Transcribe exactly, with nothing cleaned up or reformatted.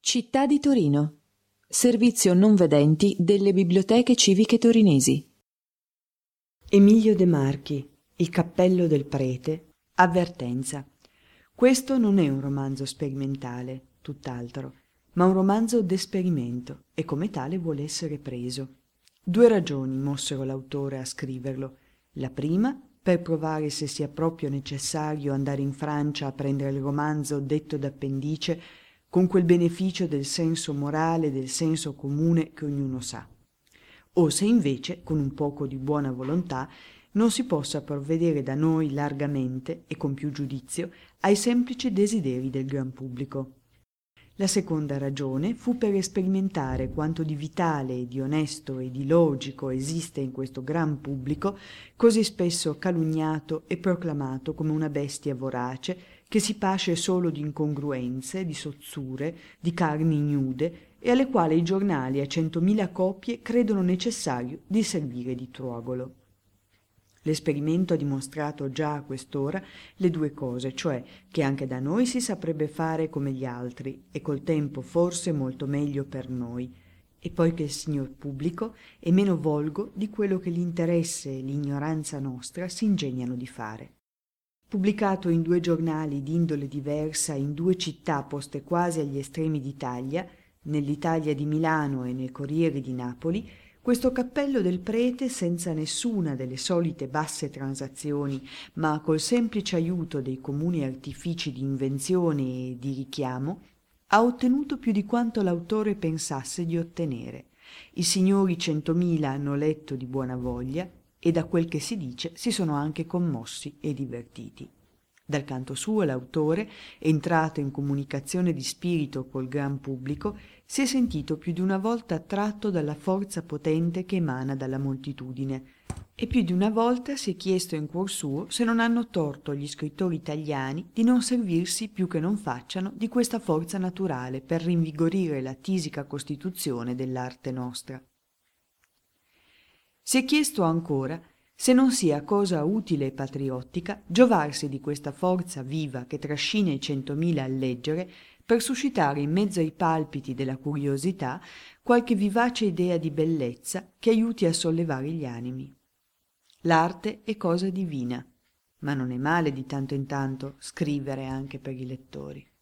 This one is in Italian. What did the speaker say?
Città di Torino. Servizio non vedenti delle biblioteche civiche torinesi. Emilio De Marchi, Il cappello del prete. Avvertenza. Questo non è un romanzo sperimentale, tutt'altro, ma un romanzo d'esperimento e come tale vuole essere preso. Due ragioni mossero l'autore a scriverlo. La prima, per provare se sia proprio necessario andare in Francia a prendere il romanzo detto d'appendice con quel beneficio del senso morale e del senso comune che ognuno sa, o se invece, con un poco di buona volontà, non si possa provvedere da noi largamente e con più giudizio ai semplici desideri del gran pubblico. La seconda ragione fu per sperimentare quanto di vitale e di onesto e di logico esiste in questo gran pubblico, così spesso calunniato e proclamato come una bestia vorace che si pasce solo di incongruenze, di sozzure, di carni ignude e alle quali i giornali a centomila copie credono necessario di servire di truogolo. L'esperimento ha dimostrato già a quest'ora le due cose, cioè che anche da noi si saprebbe fare come gli altri e col tempo forse molto meglio per noi, e poi che il signor pubblico è meno volgo di quello che l'interesse e l'ignoranza nostra si ingegnano di fare. Pubblicato in due giornali d'indole diversa in due città poste quasi agli estremi d'Italia, nell'Italia di Milano e nel Corriere di Napoli, questo cappello del prete, senza nessuna delle solite basse transazioni, ma col semplice aiuto dei comuni artifici di invenzione e di richiamo, ha ottenuto più di quanto l'autore pensasse di ottenere. I signori centomila hanno letto di buona voglia e da quel che si dice si sono anche commossi e divertiti. Dal canto suo l'autore, entrato in comunicazione di spirito col gran pubblico, si è sentito più di una volta attratto dalla forza potente che emana dalla moltitudine e più di una volta si è chiesto in cuor suo se non hanno torto gli scrittori italiani di non servirsi più che non facciano di questa forza naturale per rinvigorire la tisica costituzione dell'arte nostra. Si è chiesto ancora se non sia cosa utile e patriottica giovarsi di questa forza viva che trascina i centomila a leggere per suscitare in mezzo ai palpiti della curiosità qualche vivace idea di bellezza che aiuti a sollevare gli animi. L'arte è cosa divina, ma non è male di tanto in tanto scrivere anche per i lettori.